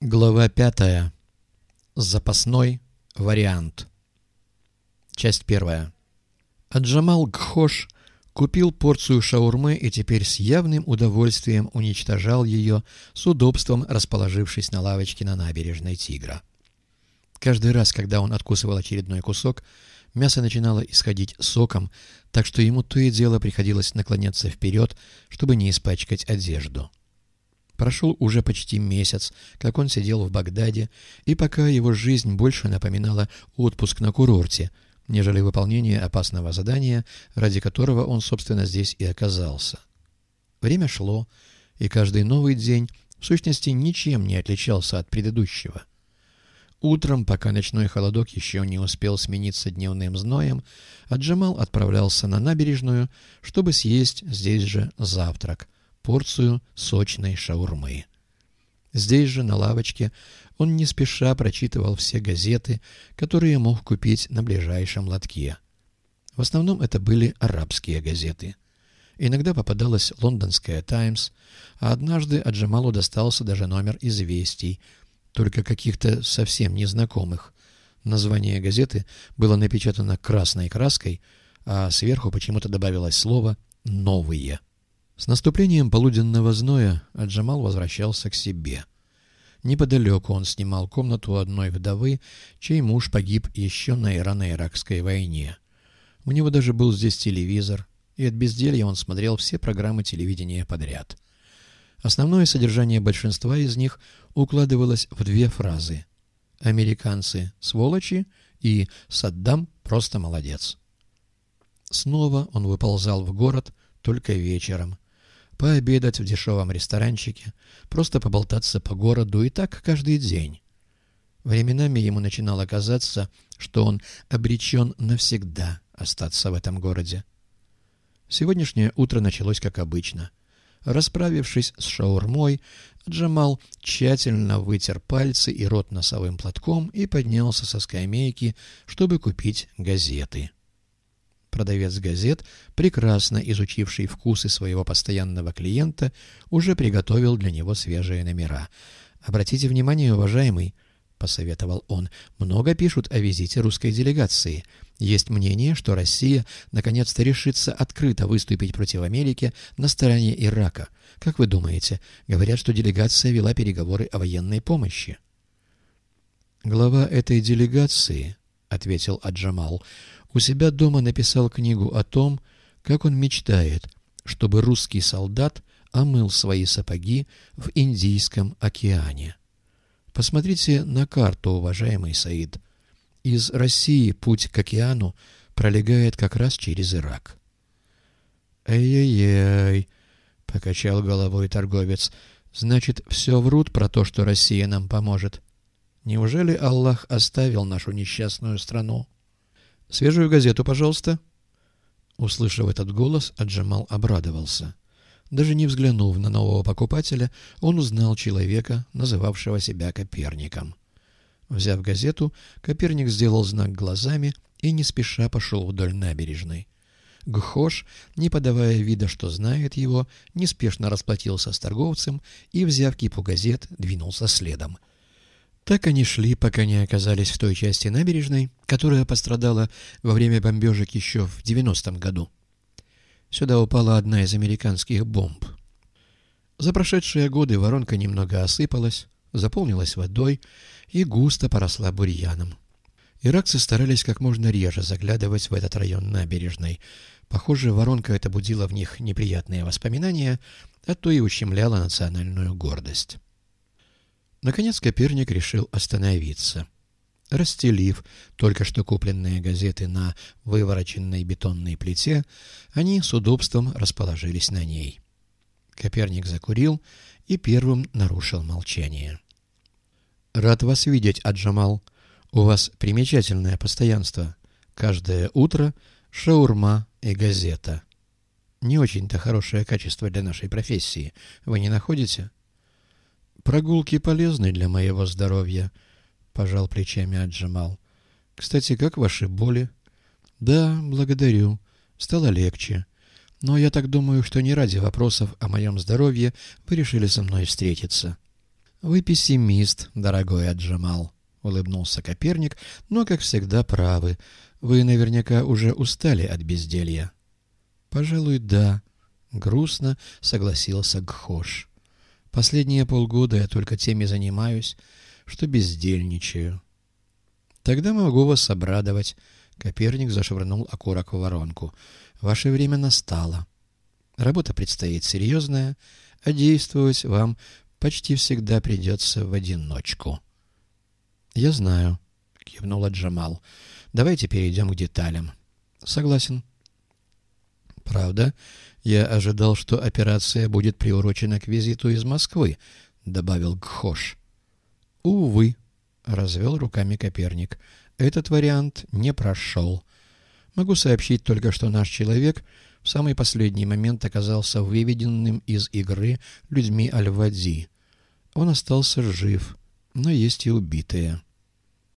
Глава 5. Запасной вариант. Часть 1. Аджамал Гхош купил порцию шаурмы и теперь с явным удовольствием уничтожал ее, с удобством расположившись на лавочке на набережной Тигра. Каждый раз, когда он откусывал очередной кусок, мясо начинало исходить соком, так что ему то и дело приходилось наклоняться вперед, чтобы не испачкать одежду. Прошел уже почти месяц, как он сидел в Багдаде, и пока его жизнь больше напоминала отпуск на курорте, нежели выполнение опасного задания, ради которого он, собственно, здесь и оказался. Время шло, и каждый новый день в сущности ничем не отличался от предыдущего. Утром, пока ночной холодок еще не успел смениться дневным зноем, Аджамал отправлялся на набережную, чтобы съесть здесь же завтрак — порцию сочной шаурмы. Здесь же, на лавочке, он не спеша прочитывал все газеты, которые мог купить на ближайшем лотке. В основном это были арабские газеты. Иногда попадалась лондонская «Таймс», а однажды Аджамалу достался даже номер «Известий», только каких-то совсем незнакомых. Название газеты было напечатано красной краской, а сверху почему-то добавилось слово «Новые». С наступлением полуденного зноя Аджамал возвращался к себе. Неподалеку он снимал комнату у одной вдовы, чей муж погиб еще на Ирано-Иракской войне. У него даже был здесь телевизор, и от безделья он смотрел все программы телевидения подряд. Основное содержание большинства из них укладывалось в две фразы: «Американцы – сволочи» и «Саддам просто молодец». Снова он выползал в город только вечером. Пообедать в дешевом ресторанчике, просто поболтаться по городу, и так каждый день. Временами ему начинало казаться, что он обречен навсегда остаться в этом городе. Сегодняшнее утро началось как обычно. Расправившись с шаурмой, Аджамал тщательно вытер пальцы и рот носовым платком и поднялся со скамейки, чтобы купить газеты. Продавец газет, прекрасно изучивший вкусы своего постоянного клиента, уже приготовил для него свежие номера. «Обратите внимание, уважаемый», — посоветовал он, — «много пишут о визите русской делегации. Есть мнение, что Россия наконец-то решится открыто выступить против Америки на стороне Ирака. Как вы думаете, говорят, что делегация вела переговоры о военной помощи?» «Глава этой делегации», — ответил Аджамал, — «у себя дома написал книгу о том, как он мечтает, чтобы русский солдат омыл свои сапоги в Индийском океане. Посмотрите на карту, уважаемый Саид. Из России путь к океану пролегает как раз через Ирак». «Ай-яй-яй», — покачал головой торговец, — «значит, все врут про то, что Россия нам поможет. Неужели Аллах оставил нашу несчастную страну?» «Свежую газету, пожалуйста». Услышав этот голос, Аджамал обрадовался. Даже не взглянув на нового покупателя, он узнал человека, называвшего себя Коперником. Взяв газету, Коперник сделал знак глазами и не спеша пошел вдоль набережной. Гхош, не подавая вида, что знает его, неспешно расплатился с торговцем и, взяв кипу газет, двинулся следом. Так они шли, пока не оказались в той части набережной, которая пострадала во время бомбежек еще в 90-м году. Сюда упала одна из американских бомб. За прошедшие годы воронка немного осыпалась, заполнилась водой и густо поросла бурьяном. Иракцы старались как можно реже заглядывать в этот район набережной. Похоже, воронка эта будила в них неприятные воспоминания, а то и ущемляла национальную гордость. Наконец Коперник решил остановиться. Расстелив только что купленные газеты на вывороченной бетонной плите, они с удобством расположились на ней. Коперник закурил и первым нарушил молчание. «Рад вас видеть, Аджамал. У вас примечательное постоянство. Каждое утро шаурма и газета. Не очень-то хорошее качество для нашей профессии. Вы не находите?» «Прогулки полезны для моего здоровья», — пожал плечами Аджамал. «Кстати, как ваши боли?» «Да, благодарю. Стало легче. Но я так думаю, что не ради вопросов о моем здоровье вы решили со мной встретиться». «Вы пессимист, дорогой Аджамал», — улыбнулся Коперник, — «но, как всегда, правы. Вы наверняка уже устали от безделья». «Пожалуй, да», — грустно согласился Гхош. «Последние полгода я только тем и занимаюсь, что бездельничаю». «Тогда могу вас обрадовать», — Коперник зашвырнул окурок в воронку. «Ваше время настало. Работа предстоит серьезная, а действовать вам почти всегда придется в одиночку». «Я знаю», — кивнул Джамал. «Давайте перейдем к деталям». «Согласен». «Правда, я ожидал, что операция будет приурочена к визиту из Москвы», — добавил Гхош. «Увы», — развел руками Коперник, — «этот вариант не прошел. Могу сообщить только, что наш человек в самый последний момент оказался выведенным из игры людьми Аль-Вади. Он остался жив, но есть и убитые».